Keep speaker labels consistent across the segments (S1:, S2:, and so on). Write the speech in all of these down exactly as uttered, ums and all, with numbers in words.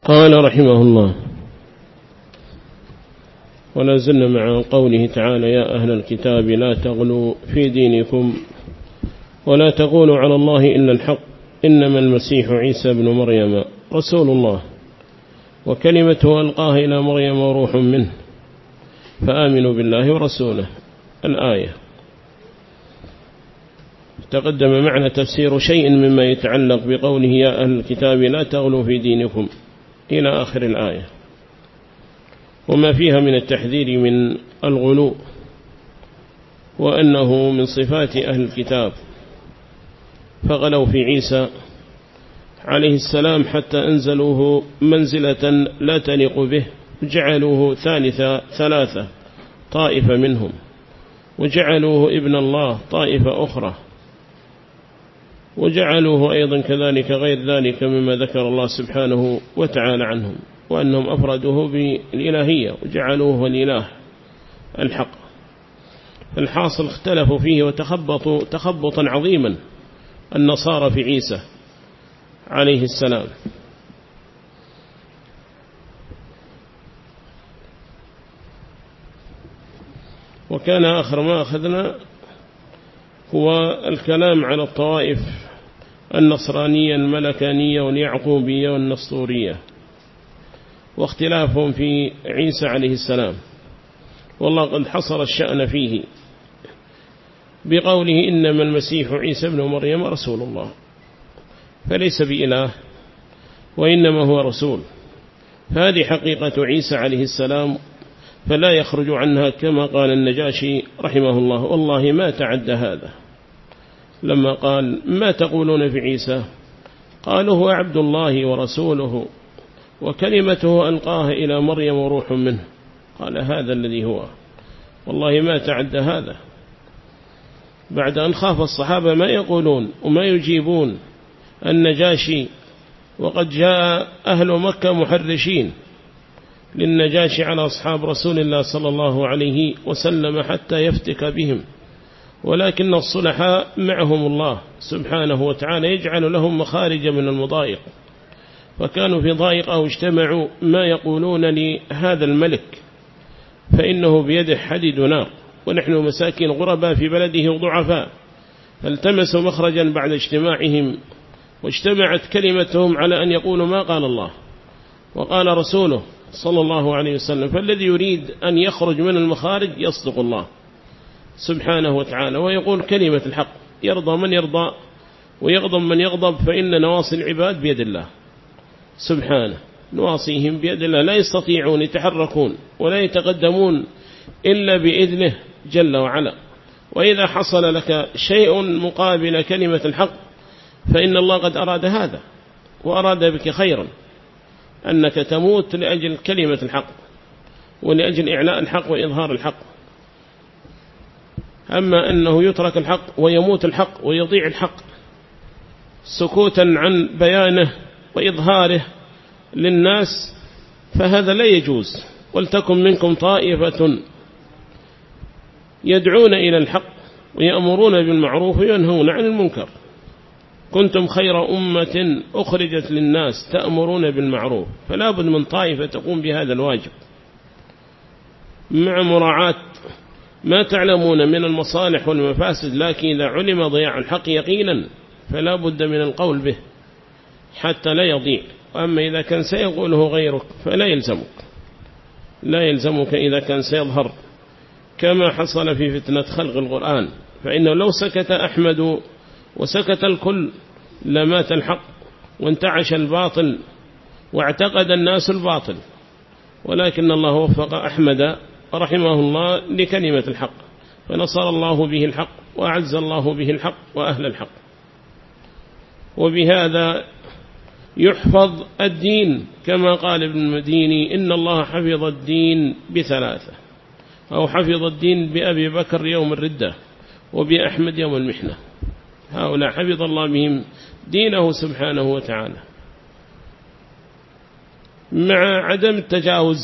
S1: قال رحمه الله: ولا زلنا مع قوله تعالى: يا أهل الكتاب لا تغلوا في دينكم ولا تقولوا على الله إلا الحق إنما المسيح عيسى بن مريم رسول الله وكلمته ألقاها إلى مريم وروح منه فآمنوا بالله ورسوله. الآية. تقدم معنا تفسير شيء مما يتعلق بقوله يا أهل الكتاب لا تغلوا في دينكم إلى آخر الآية، وما فيها من التحذير من الغلو، وأنه من صفات أهل الكتاب، فغلوا في عيسى عليه السلام حتى أنزلوه منزلة لا تليق به، وجعلوه ثالث ثلاثة طائفة منهم، وجعلوه ابن الله طائفة أخرى، وجعلوه أيضا كذلك غير ذلك مما ذكر الله سبحانه وتعالى عنهم، وأنهم أفردوه بالإلهية وجعلوه الإله الحق. الحاصل اختلفوا فيه وتخبطوا تخبطا عظيما النصارى في عيسى عليه السلام. وكان آخر ما أخذنا هو الكلام على الطوائف النصرانية الملكانية واليعقوبية والنسطورية واختلافهم في عيسى عليه السلام، والله قد حصر الشأن فيه بقوله إنما المسيح عيسى بن مريم رسول الله، فليس بإله وإنما هو رسول. هذه حقيقة عيسى عليه السلام، فلا يخرج عنها كما قال النجاشي رحمه الله: والله ما تعد هذا. لما قال ما تقولون في عيسى؟ قالوا هو عبد الله ورسوله وكلمته ألقاها إلى مريم وروح منه. قال هذا الذي هو، والله ما تعد هذا. بعد أن خاف الصحابة ما يقولون وما يجيبون النجاشي، وقد جاء أهل مكة محرشين للنجاشي على أصحاب رسول الله صلى الله عليه وسلم حتى يفتك بهم، ولكن الصلحاء معهم الله سبحانه وتعالى يجعل لهم مخارج من المضايق، فكانوا في ضائق أو اجتمعوا ما يقولون لهذا الملك فإنه بيده حديد نار ونحن مساكين غرباء في بلده وضعفاء، فالتمسوا مخرجا بعد اجتماعهم، واجتمعت كلمتهم على أن يقولوا ما قال الله وقال رسوله صلى الله عليه وسلم. فالذي يريد أن يخرج من المخارج يصدق الله سبحانه وتعالى ويقول كلمة الحق، يرضى من يرضى ويغضب من يغضب، فإن نواصي العباد بيد الله سبحانه، نواصيهم بيد الله، لا يستطيعون يتحركون ولا يتقدمون إلا بإذنه جل وعلا. وإذا حصل لك شيء مقابل كلمة الحق فإن الله قد أراد هذا وأراد بك خيرا، أنك تموت لأجل كلمة الحق ولأجل إعلاء الحق وإظهار الحق. أما أنه يترك الحق ويموت الحق ويضيع الحق سكوتا عن بيانه وإظهاره للناس فهذا لا يجوز. ولتكن منكم طائفة يدعون إلى الحق ويأمرون بالمعروف وينهون عن المنكر، كنتم خير أمة أخرجت للناس تأمرون بالمعروف، فلا بد من طائفة تقوم بهذا الواجب مع مراعاة ما تعلمون من المصالح والمفاسد، لكن إذا علم ضياع الحق يقينا فلا بد من القول به حتى لا يضيع. وأما إذا كان سيقوله غيرك فلا يلزمك لا يلزمك إذا كان سيظهر، كما حصل في فتنة خلق القرآن، فإنه لو سكت أحمد وسكت الكل لمات الحق وانتعش الباطل واعتقد الناس الباطل، ولكن الله وفق أحمد رحمه الله لكلمة الحق، فنصر الله به الحق وأعز الله به الحق وأهل الحق. وبهذا يحفظ الدين كما قال ابن المديني: إن الله حفظ الدين بثلاثة، أو حفظ الدين بأبي بكر يوم الردة وبأحمد يوم المحنة. هؤلاء حفظ الله بهم دينه سبحانه وتعالى مع عدم التجاوز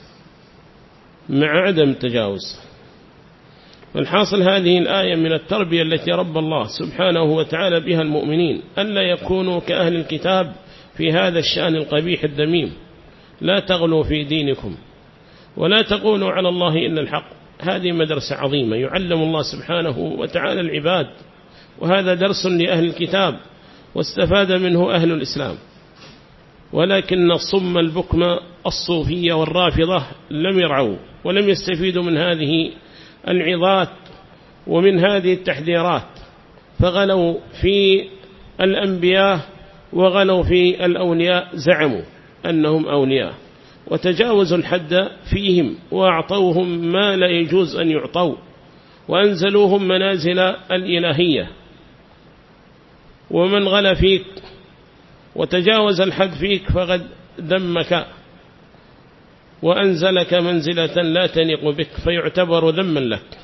S1: مع عدم التجاوز فالحاصل هذه الآية من التربية التي رب الله سبحانه وتعالى بها المؤمنين، ألا يكونوا كأهل الكتاب في هذا الشأن القبيح الذميم، لا تغلوا في دينكم ولا تقولوا على الله إلا الحق. هذه مدرسة عظيمة يعلم الله سبحانه وتعالى العباد، وهذا درس لأهل الكتاب واستفاد منه أهل الإسلام. ولكن الصم البكم الصوفية والرافضة لم يرعوا ولم يستفيدوا من هذه العظات ومن هذه التحذيرات، فغلوا في الأنبياء وغلوا في الأولياء، زعموا أنهم أولياء وتجاوزوا الحد فيهم وأعطوهم ما لا يجوز أن يعطوا وأنزلوهم منازل الإلهية. ومن غلا فيك وتجاوز الحد فيك فقد ذمك وأنزلك منزلة لا تليق بك فيعتبر ذما لك.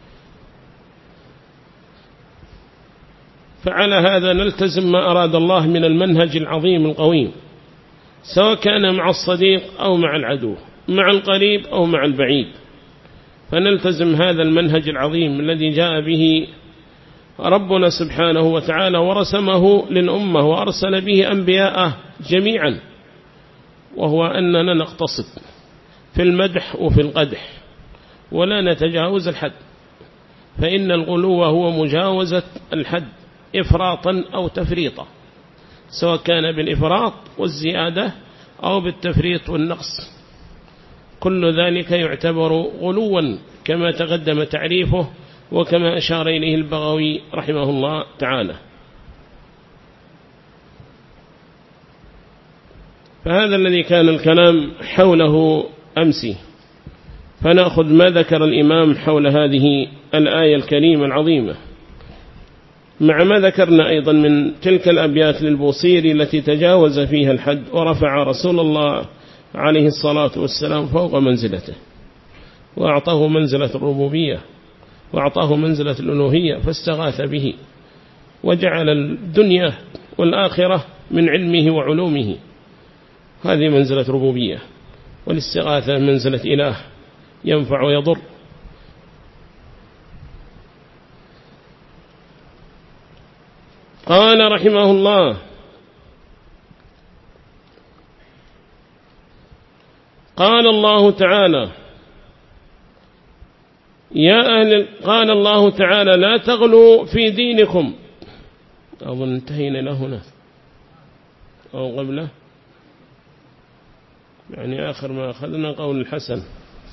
S1: فعلى هذا نلتزم ما أراد الله من المنهج العظيم القويم، سواء كان مع الصديق أو مع العدو، مع القريب أو مع البعيد، فنلتزم هذا المنهج العظيم الذي جاء به ربنا سبحانه وتعالى ورسمه للأمة وأرسل به أنبياءه جميعا، وهو أننا نقتصد في المدح وفي القدح ولا نتجاوز الحد، فإن الغلو هو مجاوزة الحد إفراطا أو تفريطا، سواء كان بالإفراط والزيادة أو بالتفريط والنقص، كل ذلك يعتبر غلوا كما تقدم تعريفه وكما أشار إليه البغوي رحمه الله تعالى. فهذا الذي كان الكلام حوله أمسي، فنأخذ ما ذكر الإمام حول هذه الآية الكريمة العظيمة، مع ما ذكرنا أيضا من تلك الأبيات للبوصيري التي تجاوز فيها الحد ورفع رسول الله عليه الصلاة والسلام فوق منزلته، وأعطاه منزلة الربوبية وأعطاه منزلة الألوهية، فاستغاث به وجعل الدنيا والآخرة من علمه وعلومه. هذه منزلة ربوبية، والاستغاثة منزلة إله ينفع ويضر. قال رحمه الله: قال الله تعالى: يا أهل قال الله تعالى: لا تغلوا في دينكم. أظن انتهينا له هنا أو قبله، يعني آخر ما أخذنا قول الحسن،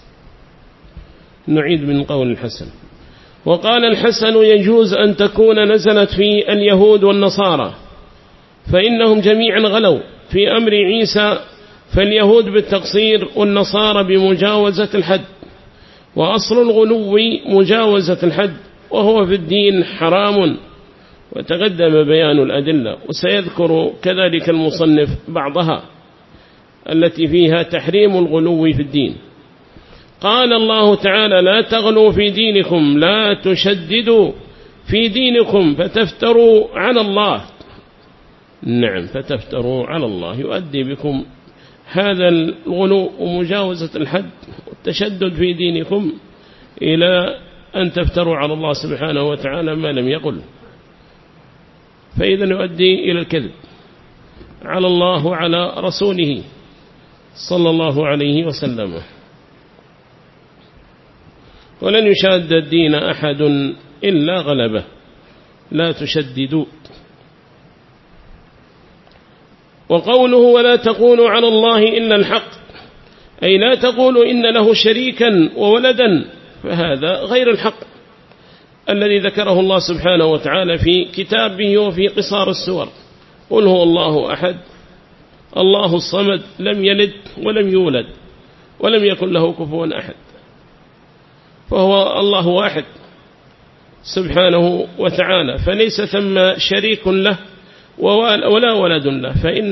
S1: نعيد من قول الحسن. وقال الحسن: يجوز أن تكون نزلت في اليهود والنصارى، فإنهم جميعا غلوا في أمر عيسى، فاليهود بالتقصير والنصارى بمجاوزة الحد، وأصل الغلو مجاوزة الحد، وهو في الدين حرام، وتقدم بيان الأدلة، وسيذكر كذلك المصنف بعضها التي فيها تحريم الغلو في الدين. قال الله تعالى: لا تغلوا في دينكم، لا تشددوا في دينكم فتفتروا على الله. نعم، فتفتروا على الله، يؤدي بكم هذا الغلو ومجاوزة الحد والتشدد في دينكم إلى أن تفتروا على الله سبحانه وتعالى ما لم يقل، فإذا يؤدي إلى الكذب على الله وعلى رسوله صلى الله عليه وسلم. ولن يشاد الدين أحد إلا غلبه، لا تشددوا. وقوله: ولا تقولوا على الله إلا الحق، أي لا تقولوا إن له شريكا وولدا، فهذا غير الحق الذي ذكره الله سبحانه وتعالى في كتابه وفي قصار السور. قل هو الله أحد الله الصمد لم يلد ولم يولد ولم يكن له كفوا أحد، فهو الله واحد سبحانه وتعالى، فليس ثم شريك له ولا ولد له، فإن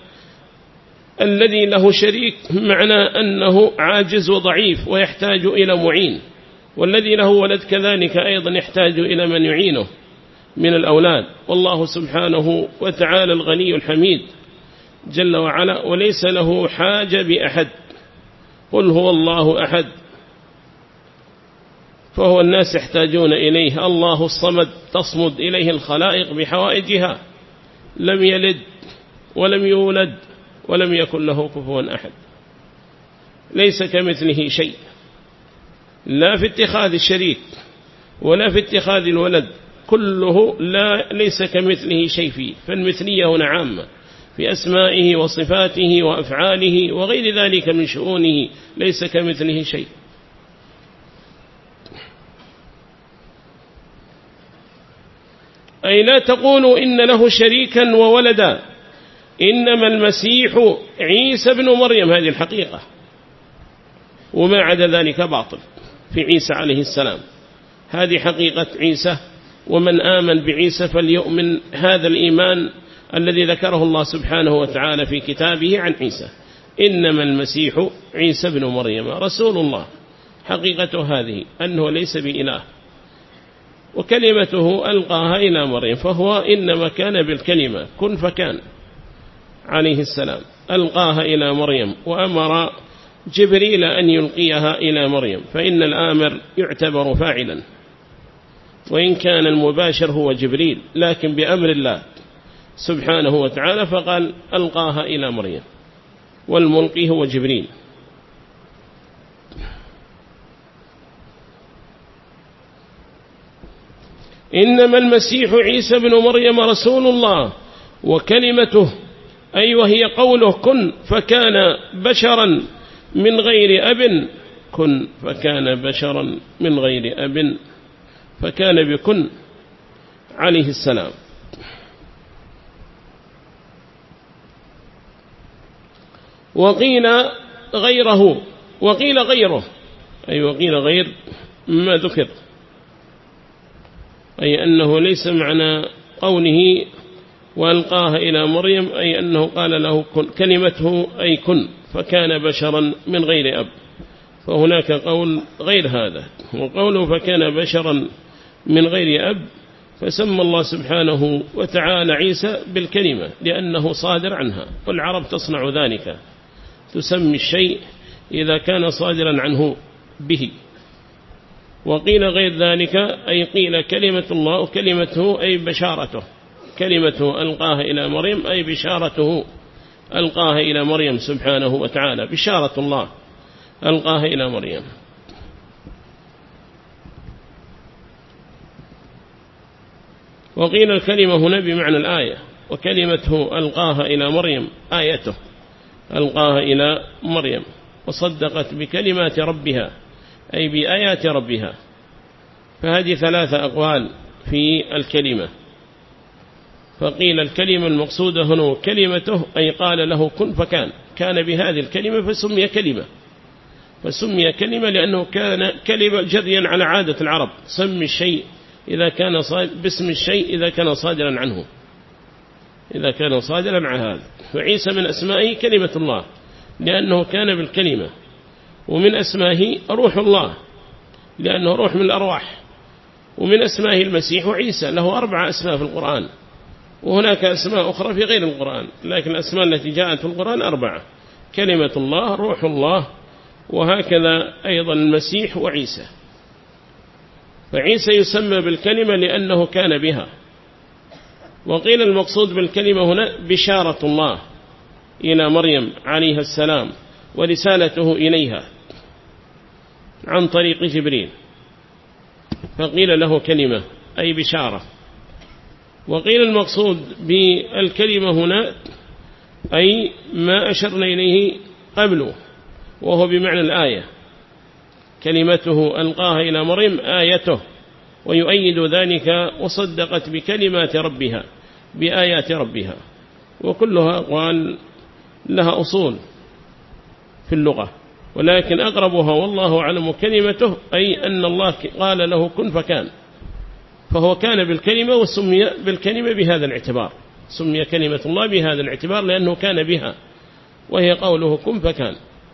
S1: الذي له شريك معنى أنه عاجز وضعيف ويحتاج إلى معين، والذي له ولد كذلك أيضا يحتاج إلى من يعينه من الأولاد. والله سبحانه وتعالى الغني الحميد جل وعلا، وليس له حاجة بأحد. قل هو الله أحد، فهو الناس يحتاجون إليه. الله الصمد تصمد إليه الخلائق بحوائجها، لم يلد ولم يولد ولم يكن له كفوا أحد، ليس كمثله شيء، لا في اتخاذ الشريك ولا في اتخاذ الولد، كله لا ليس كمثله شيء فيه. فالمثلية هنا عامة في أسمائه وصفاته وأفعاله وغير ذلك من شؤونه، ليس كمثله شيء. أي لا تقولوا إن له شريكا وولدا، إنما المسيح عيسى بن مريم، هذه الحقيقة، وما عدا ذلك باطل في عيسى عليه السلام. هذه حقيقة عيسى، ومن آمن بعيسى فليؤمن هذا الإيمان الذي ذكره الله سبحانه وتعالى في كتابه عن عيسى، إنما المسيح عيسى بن مريم رسول الله. حقيقته هذه أنه ليس بإله، وكلمته ألقاها إلى مريم، فهو إنما كان بالكلمة كن فكان عليه السلام، ألقاها إلى مريم وأمر جبريل أن يلقيها إلى مريم، فإن الآمر يعتبر فاعلا، وإن كان المباشر هو جبريل، لكن بأمر الله سبحانه وتعالى، فقال ألقاها إلى مريم، والملقي هو جبريل. إنما المسيح عيسى بن مريم رسول الله وكلمته، أي وهي قوله كن فكان بشرا من غير أب، كن فكان بشرا من غير أب، فكان بكن عليه السلام. وقيل غيره، وقيل غيره، أي وقيل غير ما ذكر، أي أنه ليس معنى قوله وألقاها إلى مريم أي أنه قال له كن، كلمته أي كن فكان بشرا من غير أب، فهناك قول غير هذا. وقوله فكان بشرا من غير أب، فسمى الله سبحانه وتعالى عيسى بالكلمة لأنه صادر عنها، والعرب تصنع ذلك، تسمي الشيء إذا كان صادرا عنه به. وقيل غير ذلك، أي قيل كلمة الله كلمته أي بشارته، كلمته ألقاها إلى مريم أي بشارته ألقاها إلى مريم سبحانه وتعالى، بشارة الله ألقاها إلى مريم. وقيل الكلمة هنا بمعنى الآية، وكلمته ألقاها إلى مريم آيته ألقاها إلى مريم، وصدقت بكلمات ربها أي بآيات ربها. فهذه ثلاثة أقوال في الكلمة. فقيل الكلمة المقصودة هنا كلمته أي قال له كن فكان، كان بهذه الكلمة فسمي كلمة، فسمي كلمة لأنه كان كلمة جريا على عادة العرب، سمي الشيء إذا كان باسم الشيء إذا كان صادرا عنه، إذا كان صادرا عن هذا. فعيسى من أسمائه كلمة الله لأنه كان بالكلمة، ومن أسمائه روح الله لأنه روح من الأرواح، ومن أسمائه المسيح عيسى، له أربع أسماء في القرآن، وهناك أسماء أخرى في غير القرآن، لكن الأسماء التي جاءت في القرآن أربعة: كلمة الله، روح الله، وهكذا أيضا المسيح وعيسى. فعيسى يسمى بالكلمة لأنه كان بها. وقيل المقصود بالكلمة هنا بشارة الله إلى مريم عليه السلام ورسالته إليها عن طريق جبريل، فقيل له كلمة أي بشارة. وقيل المقصود بالكلمة هنا أي ما أشرنا إليه قبله، وهو بمعنى الآية، كلمته ألقاها إلى مريم آيته، ويؤيد ذلك وصدقت بكلمات ربها بآيات ربها. وكلها أقوال لها أصول في اللغة، ولكن أقربها والله أعلم كلمته أي أن الله قال له كن فكان، فهو كان بالكلمة وسمي بالكلمة بهذا الاعتبار، سمي كلمة الله بهذا الاعتبار لأنه كان بها، وهي قوله كن فكان.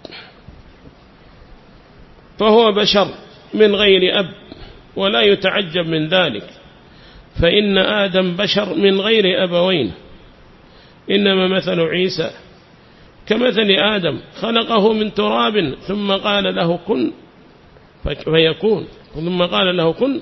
S1: فهو بشر من غير أب، ولا يتعجب من ذلك، فإن آدم بشر من غير أبوين، إنما مثل عيسى كمثل آدم خلقه من تراب ثم قال له كن فيكون، ثم قال له كن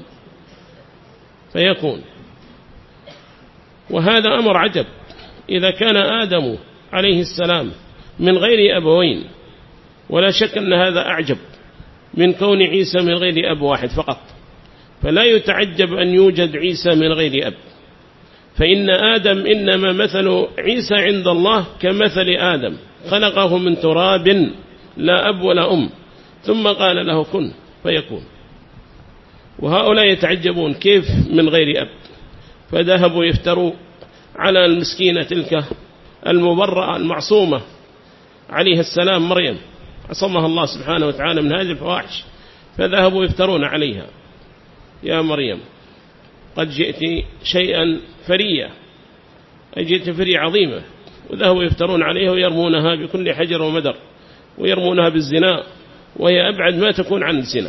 S1: فيكون. وهذا أمر عجب، إذا كان آدم عليه السلام من غير أبوين، ولا شك أن هذا أعجب من كون عيسى من غير أب واحد فقط، فلا يتعجب أن يوجد عيسى من غير أب، فإن آدم إنما مثل عيسى عند الله كمثل آدم، خلقه من تراب لا أب ولا أم، ثم قال له كن فيكون. وهؤلاء يتعجبون كيف من غير أب، فذهبوا يفتروا على المسكينة تلك المبرأة المعصومة عليه السلام مريم، عصمها الله سبحانه وتعالى من هذه الفواحش، فذهبوا يفترون عليها: يا مريم قد جئت شيئا فريا، أي جئت فريا عظيمة، وذهبوا يفترون عليها ويرمونها بكل حجر ومدر، ويرمونها بالزنا، وهي أبعد ما تكون عن الزنا.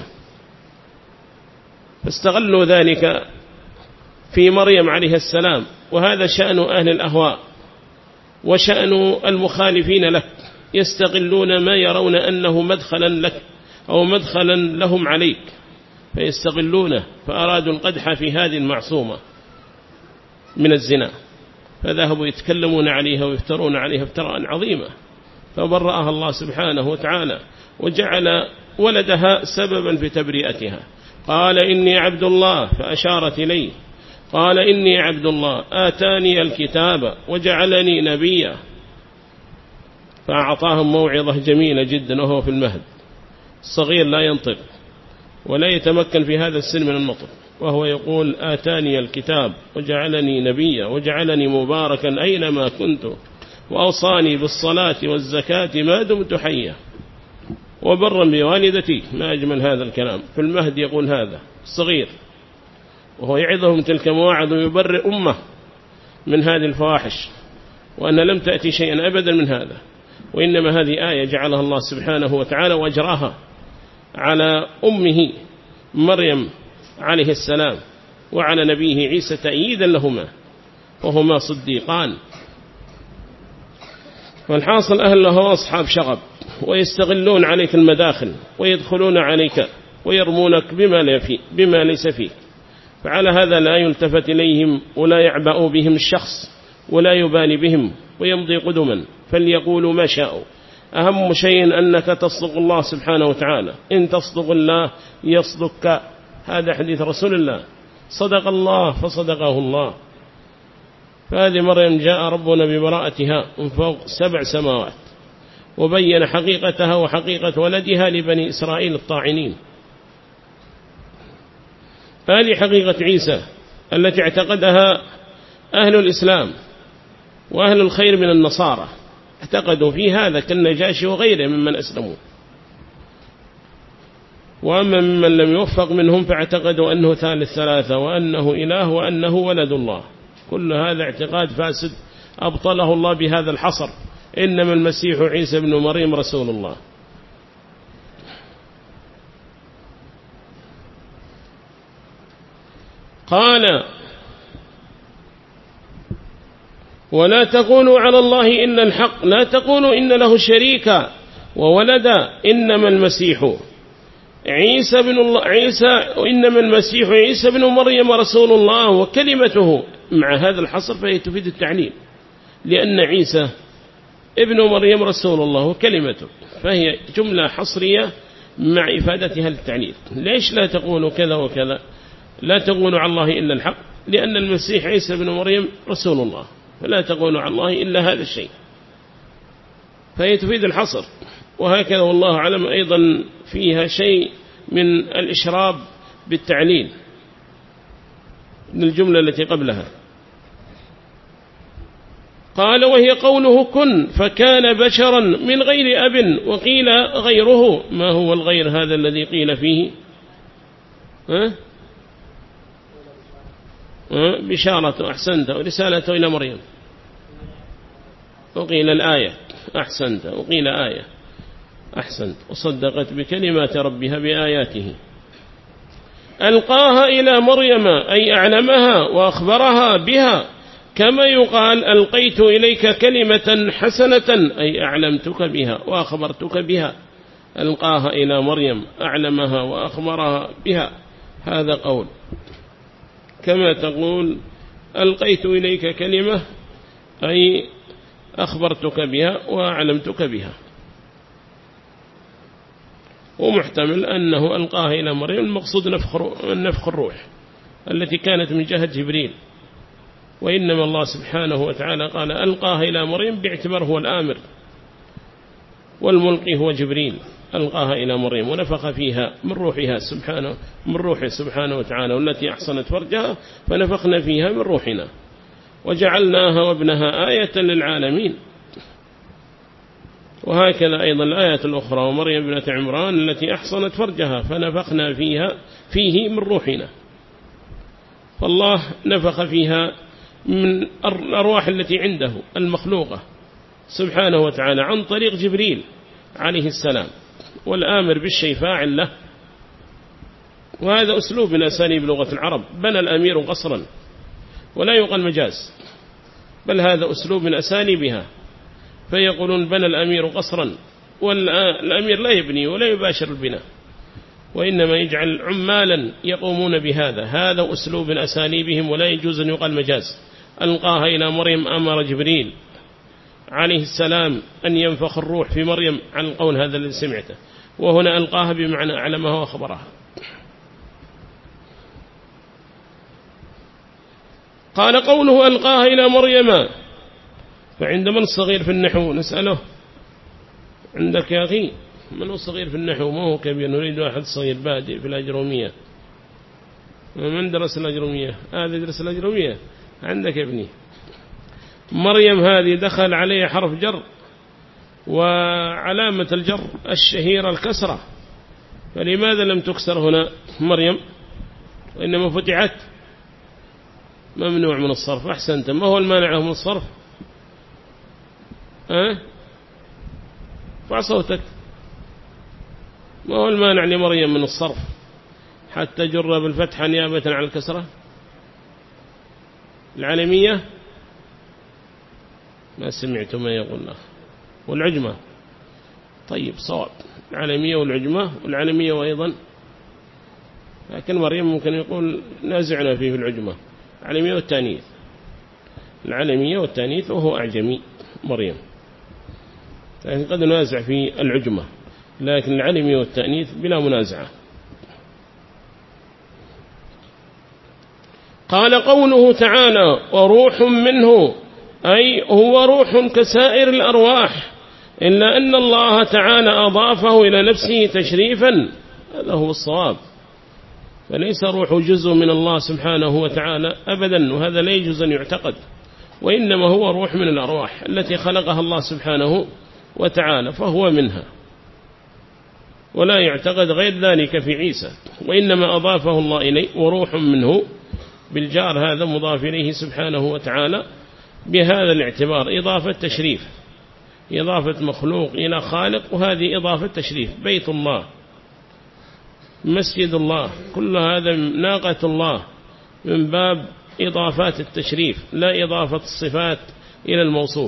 S1: فاستغلوا ذلك في مريم عليه السلام، وهذا شأن أهل الأهواء وشأن المخالفين لك، يستغلون ما يرون أنه مدخلا لك أو مدخلا لهم عليك، فيستغلونه، فأرادوا القدح في هذه المعصومة من الزنا، فذهبوا يتكلمون عليها ويفترون عليها افتراء عظيمة، فبرأها الله سبحانه وتعالى وجعل ولدها سببا في تبرئتها. قال إني عبد الله، فأشارت إليه، قال إني عبد الله آتاني الكتاب وجعلني نبيا، فأعطاهم موعظة جميلة جدا وهو في المهد، الصغير لا ينطق ولا يتمكن في هذا السن من النطق، وهو يقول آتاني الكتاب وجعلني نبيا وجعلني مباركا أينما كنت وأوصاني بالصلاة والزكاة ما دمت حيا وبرا بوالدتي. ما أجمل هذا الكلام، في المهد يقول هذا الصغير، وهو يعظهم تلك مواعظ ويبرئ أمه من هذه الفواحش، وأن لم تأتي شيئا أبدا من هذا، وإنما هذه آية جعلها الله سبحانه وتعالى وأجراها على أمه مريم عليه السلام وعلى نبيه عيسى تأييدا لهما، وهما صديقان. والحاصل أهل الهوى أصحاب شغب، ويستغلون عليك المداخل، ويدخلون عليك ويرمونك بما, بما ليس فيك، فعلى هذا لا يلتفت إليهم ولا يعبأ بهم الشخص ولا يبالي بهم ويمضي قدما، فليقولوا ما شاءوا. أهم شيء أنك تصدق الله سبحانه وتعالى، إن تصدق الله يصدقك، هذا حديث رسول الله، صدق الله فصدقه الله. فهذه مريم جاء ربنا ببراءتها من فوق سبع سماوات، وبين حقيقتها وحقيقة ولدها لبني إسرائيل الطاعنين. هذه حقيقة عيسى التي اعتقدها أهل الإسلام وأهل الخير من النصارى، اعتقدوا في هذا كالنجاشي وغيره ممن أسلموا، وأما ممن لم يوفق منهم فاعتقدوا أنه ثالث ثلاثة وأنه إله وأنه ولد الله. كل هذا اعتقاد فاسد أبطله الله بهذا الحصر: إنما المسيح عيسى بن مريم رسول الله. قال: ولا تقولوا على الله إلا الحق، لا تقولوا إن له شريكا وولدا، إنما المسيح عيسى بن الله عيسى وإنما المسيح عيسى بن مريم رسول الله وكلمته. مع هذا الحصر فهي تفيد التعليم، لأن عيسى ابن مريم رسول الله وكلمته، فهي جملة حصرية مع إفادتها للتعليل. ليش لا تقولوا كذا وكذا؟ لا تقولوا على الله إلا الحق، لأن المسيح عيسى بن مريم رسول الله، فلا تقولوا على الله إلا هذا الشيء، فهي تفيد الحصر. وهكذا والله أعلم أيضا فيها شيء من الإشراب بالتعليل من الجملة التي قبلها. قال: وهي قوله كن فكان بشرا من غير أب، وقيل غيره. ما هو الغير هذا الذي قيل فيه؟ ها؟ ها؟ بشارة، أحسنت، ورسالته إلى مريم، وقيل الآية، أحسنت، وقيل آية، أحسنت، وصدقت بكلمات ربها بآياته. ألقاها إلى مريم أي أعلمها وأخبرها بها، كما يقال ألقيت إليك كلمة حسنة أي أعلمتك بها وأخبرتك بها. ألقاها إلى مريم أعلمها وأخبرها بها، هذا قول. كما تقول ألقيت إليك كلمة أي أخبرتك بها وأعلمتك بها. ومحتمل أنه ألقاها إلى مريم، المقصود نفخ الروح التي كانت من جهة جبريل، وإنما الله سبحانه وتعالى قال ألقاها إلى مريم باعتبار هو الآمر، والملقي هو جبريل، ألقاها إلى مريم ونفخ فيها من روحها سبحانه من روحه سبحانه وتعالى، والتي أحصنت فرجها فنفخنا فيها من روحنا وجعلناها وابنها آية للعالمين. وهكذا أيضا الآيات الأخرى ومريم ابنة عمران التي أحصنت فرجها فنفخنا فيها فيه من روحنا، فالله نفخ فيها من الأرواح التي عنده المخلوقة سبحانه وتعالى عن طريق جبريل عليه السلام، والآمر بالشيء فاعل له. وهذا أسلوب من أساليب لغة العرب، بنى الأمير قصرا، ولا يقال مجاز، بل هذا أسلوب من أساليبها، فيقولون بنى الأمير قصرا، والأمير لا يبني ولا يباشر البناء، وإنما يجعل عمالا يقومون بهذا. هذا أسلوب من أساليبهم، ولا يجوز أن يقال مجاز. ألقاها إلى مريم، أمر جبريل عليه السلام أن ينفخ الروح في مريم عن القول هذا الذي سمعته، وهنا ألقاها بمعنى أعلمها وأخبرها. قال قوله ألقاها إلى مريم، فعند من الصغير في النحو نسأله؟ عندك يا أخي من هو الصغير في النحو؟ ما هو كبير، نريد واحد صغير بادئ في الأجرومية. من درس الأجرومية؟ هذا يدرس الأجرومية عندك يا ابني. مريم هذه دخل عليه حرف جر، وعلامة الجر الشهيرة الكسرة، فلماذا لم تكسر هنا مريم وإنما فتحت؟ ممنوع من الصرف. أحسنت. ما هو المانع من الصرف؟ أه؟ ارفع صوتك. ما هو المانع لمريم من الصرف حتى جر بالفتحة نيابة عن الكسرة؟ العالمية؟ ما سمعت ما يقول الله. والعجمة؟ طيب صواب. العالمية والعجمة، والعالمية وأيضا، لكن مريم ممكن يقول نازعنا فيه في العجمة. العالمية والتانيث، العالمية والتانيث، وهو أعجمي مريم، لكن قد نازع في العجمة، لكن العالمية والتانيث بلا منازعة. قال قوله تعالى وروح منه، أي هو روح كسائر الأرواح، إلا أن الله تعالى أضافه إلى نفسه تشريفا، هذا هو الصواب. فليس روح جزء من الله سبحانه وتعالى أبدا، وهذا لا يجوز أن يعتقد، وإنما هو روح من الأرواح التي خلقها الله سبحانه وتعالى، فهو منها، ولا يعتقد غير ذلك في عيسى، وإنما أضافه الله إليه. وروح منه بالجار هذا مضاف إليه سبحانه وتعالى بهذا الاعتبار، إضافة تشريف، إضافة مخلوق إلى خالق، وهذه إضافة تشريف. بيت الله، مسجد الله، كل هذا ناقة الله، من باب إضافات التشريف، لا إضافة الصفات إلى الموصوف.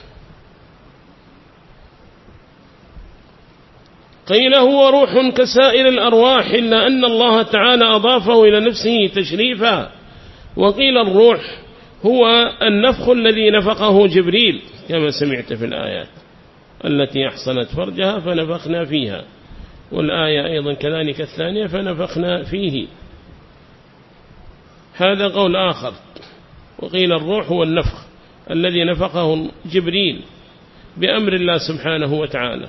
S1: قيل هو روح كسائر الأرواح، إلا أن الله تعالى أضافه إلى نفسه تشريفا. وقيل الروح هو النفخ الذي نفخه جبريل، كما سمعت في الآيات التي أحصنت فرجها فنفخنا فيها، والآية أيضا كذلك الثانية فنفخنا فيه. هذا قول آخر. وقيل الروح هو النفخ الذي نفخه جبريل بأمر الله سبحانه وتعالى.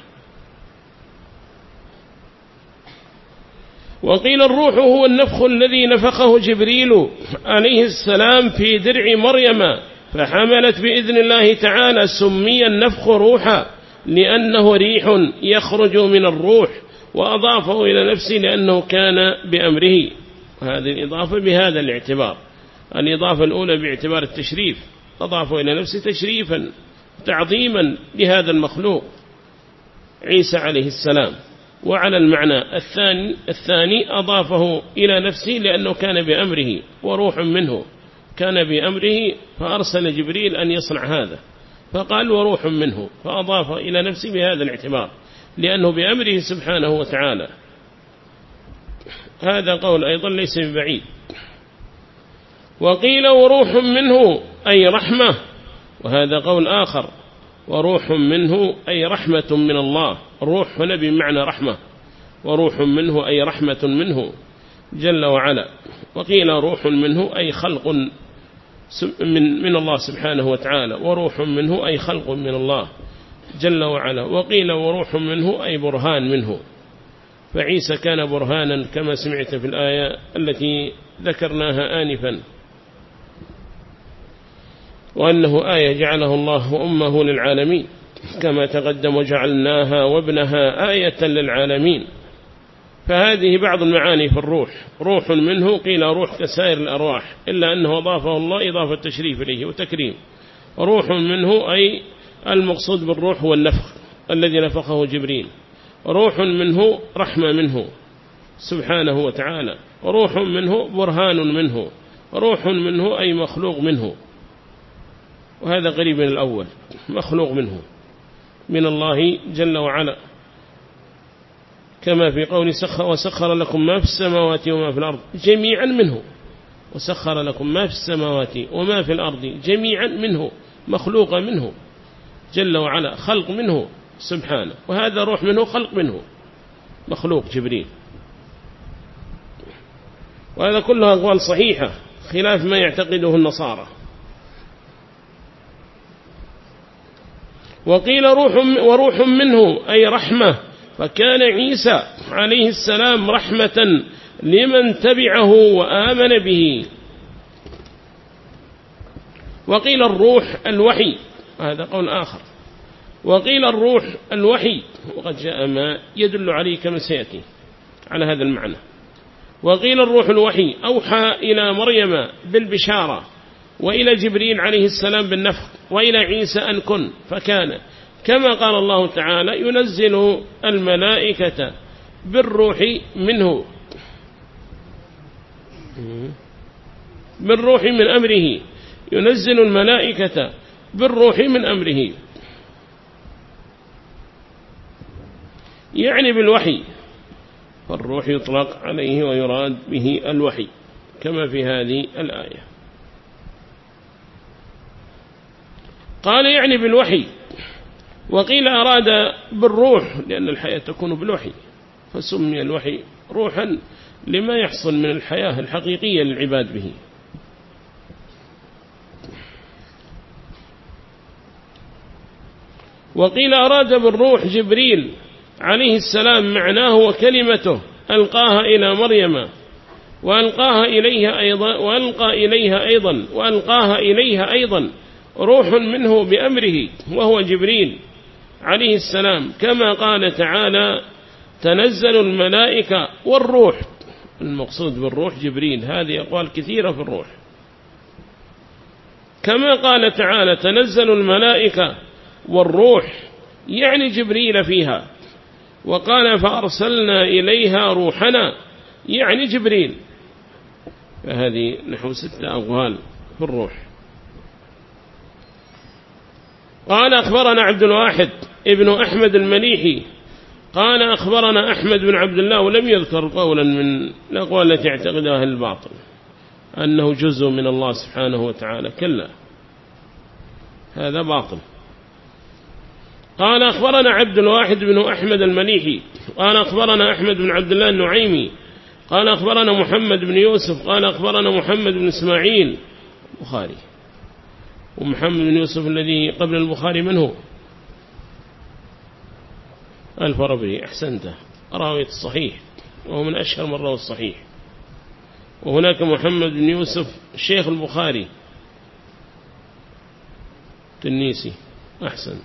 S1: وقيل الروح هو النفخ الذي نفخه جبريل عليه السلام في درع مريم فحملت بإذن الله تعالى، سمي النفخ روحا لأنه ريح يخرج من الروح، وأضافه إلى نفسه لأنه كان بأمره. هذه الإضافة بهذا الاعتبار، الإضافة الأولى باعتبار التشريف، أضافه إلى نفسه تشريفا تعظيما لهذا المخلوق عيسى عليه السلام. وعلى المعنى الثاني الثاني أضافه إلى نفسه لأنه كان بأمره، وروح منه كان بأمره، فأرسل جبريل أن يصنع هذا، فقال وروح منه، فأضاف إلى نفسه بهذا الاعتبار لأنه بأمره سبحانه وتعالى. هذا قول أيضا ليس ببعيد. وقيل وروح منه أي رحمة، وهذا قول آخر، وروح منه أي رحمة من الله. روح هنا بمعنى رحمة، وروح منه أي رحمة منه جل وعلا. وقيل روح منه أي خلق من من الله سبحانه وتعالى، وروح منه أي خلق من الله جل وعلا. وقيل وروح منه أي برهان منه، فعيسى كان برهانا كما سمعت في الآية التي ذكرناها آنفا، وأنه آية جعله الله وأمه للعالمين كما تقدم، وجعلناها وابنها آية للعالمين. فهذه بعض المعاني في الروح. روح منه قيل روح كسائر الأرواح، إلا أنه أضافه الله إضافة تشريف إليه وتكريم. روح منه أي المقصود بالروح هو النفخ الذي نفخه جبريل. روح منه رحمة منه سبحانه وتعالى. روح منه برهان منه. روح منه أي مخلوق منه، وهذا قريب من الأول، مخلوق منه من الله جل وعلا، كما في قول سخر وسخر لكم ما في السماوات وما في الأرض جميعا منه. وسخر لكم ما في السماوات وما في الأرض جميعا منه، مخلوق منه جل وعلا، خلق منه سبحانه. وهذا روح منه خلق منه، مخلوق جبريل. وهذا كله أقوال صحيحة خلاف ما يعتقده النصارى. وقيل روح وروح منه أي رحمة، فكان عيسى عليه السلام رحمة لمن تبعه وآمن به. وقيل الروح الوحي، هذا قول آخر. وقيل الروح الوحي، وقد جاء ما يدل عليه كما سيأتي على هذا المعنى. وقيل الروح الوحي أوحى إلى مريم بالبشارة، وإلى جبريل عليه السلام بالنفخ، وإلى عيسى أن كن فكان، كما قال الله تعالى ينزل الملائكة بالروح منه بالروح من أمره، ينزل الملائكة بالروح من أمره، يعني بالوحي. فالروح يطلق عليه ويراد به الوحي كما في هذه الآية. قال يعني بالوحي. وقيل أراد بالروح لأن الحياة تكون بالوحي، فسمي الوحي روحا لما يحصل من الحياة الحقيقية للعباد به. وقيل أراد بالروح جبريل عليه السلام، معناه وكلمته ألقاها إلى مريم وألقاها إليها أيضا وألقى إليها أيضا وألقاها إليها أيضا روح منه بأمره، وهو جبريل عليه السلام، كما قال تعالى تنزل الملائكة والروح. المقصود بالروح جبريل. هذه أقوال كثيرة في الروح. كما قال تعالى تنزل الملائكة والروح، يعني جبريل فيها. وقال فأرسلنا إليها روحنا، يعني جبريل. فهذه نحو ستة أقوال في الروح. قال أخبرنا عبد الواحد ابن أحمد المليحي قال أخبرنا أحمد بن عبد الله، ولم يذكر قولا من الأقوال التي اعتقدها الباطل أنه جزء من الله سبحانه وتعالى، كلا، هذا باطل. قال أخبرنا عبد الواحد بن أحمد المليحي قال أخبرنا أحمد بن عبد الله النعيمي قال أخبرنا محمد بن يوسف قال أخبرنا محمد بن إسماعيل البخاري. ومحمد بن يوسف الذي قبل البخاري من هو؟ الفرابري، أحسنته، راوية الصحيح، وهو من أشهر من روى الصحيح. وهناك محمد بن يوسف الشيخ البخاري تنيسي، أحسن.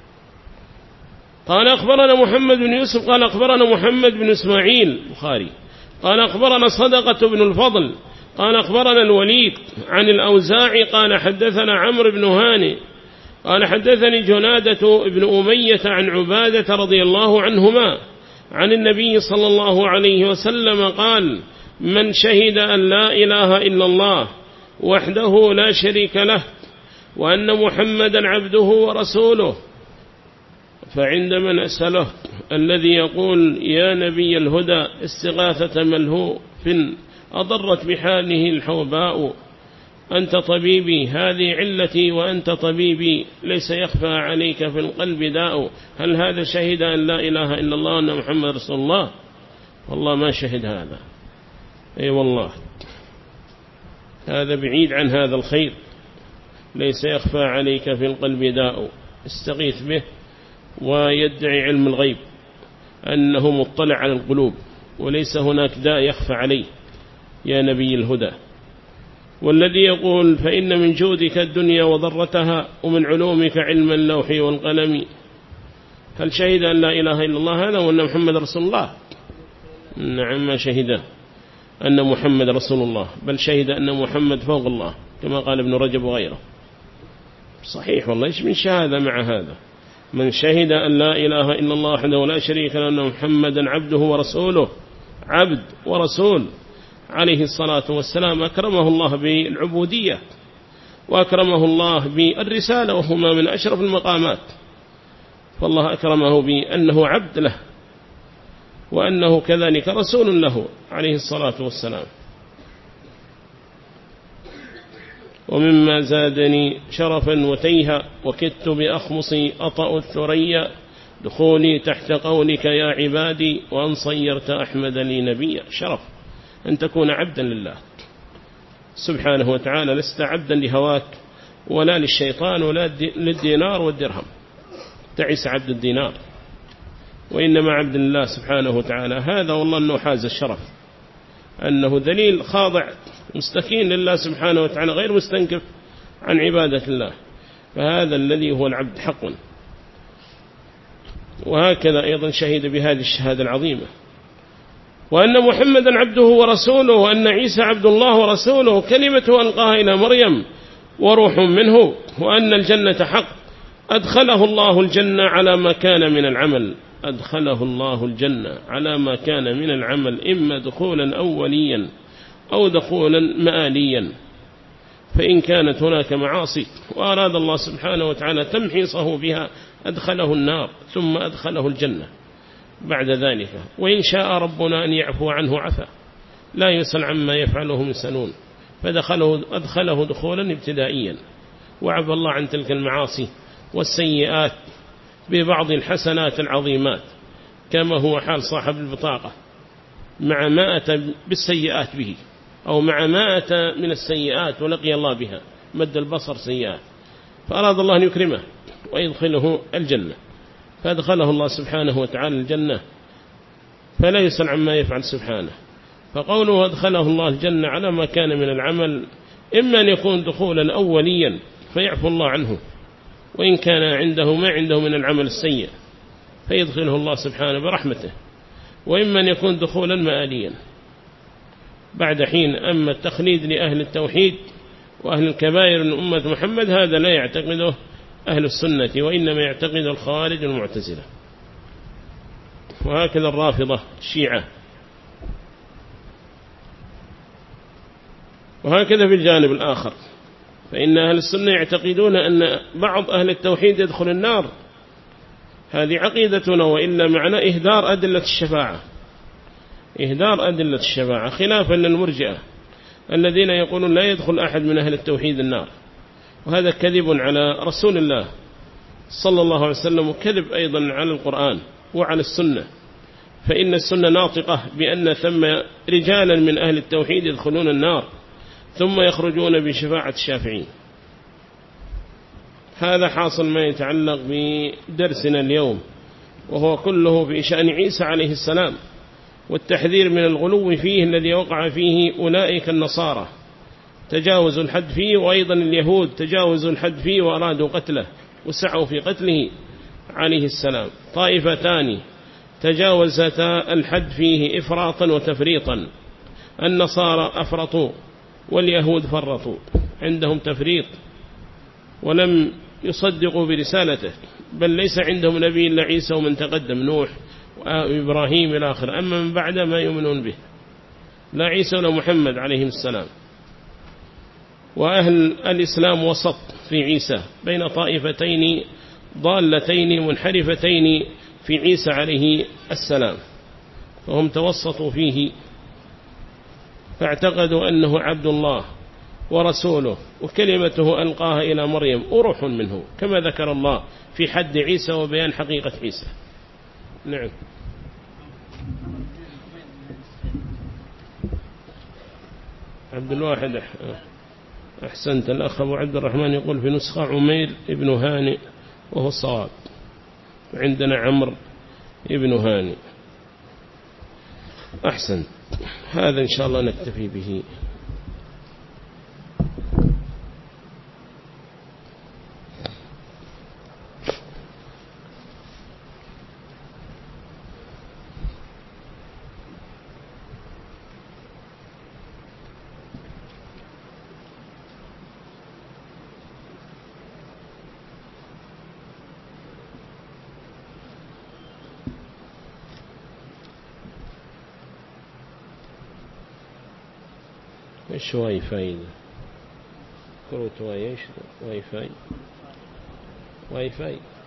S1: قال أخبرنا محمد بن يوسف قال أخبرنا محمد بن إسماعيل البخاري قال أخبرنا صدقة بن الفضل قال أخبرنا الوليد عن الأوزاعي قال حدثنا عمرو بن هاني قال حدثني جنادة بن أمية عن عبادة رضي الله عنهما عن النبي صلى الله عليه وسلم قال من شهد أن لا إله إلا الله وحده لا شريك له وأن محمدا عبده ورسوله، فعندما نسأله الذي يقول يا نبي الهدى استغاثة ملهوف أضرت بحاله الحوباء أنت طبيبي، هذه علتي وأنت طبيبي، ليس يخفى عليك في القلب داء. هل هذا شهد أن لا إله إلا الله وأن محمد رسول الله؟ والله ما شهد هذا. أي والله هذا بعيد عن هذا الخير. ليس يخفى عليك في القلب داء، استغيث به ويدعي علم الغيب أنه مطلع على القلوب، وليس هناك داء يخفى عليه يا نبي الهدى. والذي يقول فإن من جودك الدنيا وضرتها ومن علومك علم اللوح والقلم، هل شهد أن لا إله إلا الله هذا وأن محمد رسول الله؟ نعم ما شهد أن محمد رسول الله، بل شهد أن محمد فوق الله كما قال ابن رجب وغيره. صحيح والله، إيش من شهادة مع هذا؟ من شهد أن لا إله إلا الله وحده لا شريك له وأن محمدا عبده ورسوله، عبد ورسول عليه الصلاة والسلام، أكرمه الله بالعبودية وأكرمه الله بالرسالة، وهما من أشرف المقامات. فالله أكرمه بأنه عبد له وأنه كذلك رسول له عليه الصلاة والسلام. ومما زادني شرفا وتيها وكدت بأخمصي أطأ الثريا، دخولي تحت قولك يا عبادي وأن صيرت أحمد لي نبيا. شرف أن تكون عبدا لله سبحانه وتعالى، لست عبدا لهواك ولا للشيطان ولا للدينار والدرهم، تعس عبد الدينار، وإنما عبد الله سبحانه وتعالى. هذا والله أنه حاز الشرف، أنه ذليل خاضع مستكين لله سبحانه وتعالى، غير مستنكف عن عبادة الله، فهذا الذي هو العبد حقا. وهكذا أيضا شهد بهذه الشهادة العظيمة، وأن محمدا عبده ورسوله، وأن عيسى عبد الله ورسوله، كلمته ألقاها إلى مريم وروح منه، وأن الجنة حق، أدخله الله الجنة على ما كان من العمل، أدخله الله الجنة على ما كان من العمل، إما دخولا أوليا أو دخولا مآليا. فإن كانت هناك معاصي وأراد الله سبحانه وتعالى تمحيصه بها، أدخله النار ثم أدخله الجنة بعد ذلك. وإن شاء ربنا أن يعفو عنه عفا، لا يسأل عما يفعله من سنون، فدخله أدخله دخولا ابتدائيا، وعفى الله عن تلك المعاصي والسيئات ببعض الحسنات العظيمات، كما هو حال صاحب البطاقة مع ما أتى بالسيئات به، أو مع ما أتى من السيئات ولقي الله بها، مد البصر سيئات، فأراد الله أن يكرمه ويدخله الجنة، فأدخله الله سبحانه وتعالى الجنة، فلا يسأل عما يفعل سبحانه. فقوله أدخله الله الجنة على ما كان من العمل، إما أن يكون دخولا أوليا فيعفو الله عنه، وإن كان عنده ما عنده من العمل السيء فيدخله الله سبحانه برحمته، وإما أن يكون دخولا مآليا بعد حين. أما التخليد لأهل التوحيد وأهل الكبائر من أمة محمد، هذا لا يعتقده أهل السنة، وإنما يعتقد الخوارج المعتزلة، وهكذا الرافضة الشيعة، وهكذا في الجانب الآخر. فإن أهل السنة يعتقدون أن بعض أهل التوحيد يدخل النار، هذه عقيدتنا، وإلا معنى إهدار أدلة الشفاعة، إهدار أدلة الشفاعة، خلافا للمرجئة الذين يقولون لا يدخل أحد من أهل التوحيد النار، وهذا كذب على رسول الله صلى الله عليه وسلم، وكذب أيضا على القرآن وعلى السنة. فإن السنة ناطقة بأن ثم رجالا من أهل التوحيد يدخلون النار ثم يخرجون بشفاعة الشافعين. هذا حاصل ما يتعلق بدرسنا اليوم، وهو كله في شأن عيسى عليه السلام، والتحذير من الغلو فيه الذي وقع فيه أولئك النصارى، تجاوزوا الحد فيه، وأيضا اليهود تجاوزوا الحد فيه وأرادوا قتله وسعوا في قتله عليه السلام. طائفتان تجاوزتا الحد فيه إفراطا وتفريطا، النصارى أفرطوا واليهود فرطوا، عندهم تفريط ولم يصدقوا برسالته، بل ليس عندهم نبي إلا عيسى ومن تقدم نوح وإبراهيم إلى آخر، أما من بعد ما يؤمنون به لا عيسى ولا محمد عليهم السلام. وأهل الإسلام وسط في عيسى بين طائفتين ضالتين منحرفتين في عيسى عليه السلام، فهم توسطوا فيه، فاعتقدوا أنه عبد الله ورسوله وكلمته ألقاها إلى مريم وروح منه، كما ذكر الله في حد عيسى وبيان حقيقة عيسى. نعم. عبد الواحد أحسنت. الأخ أبو عبد الرحمن يقول في نسخة عمير ابن هانئ وهو الصواب، عندنا عمرو ابن هانئ. أحسن، هذا إن شاء الله نكتفي به. إيش واي فاي؟ كروت واي إيش واي فاي؟ واي فاي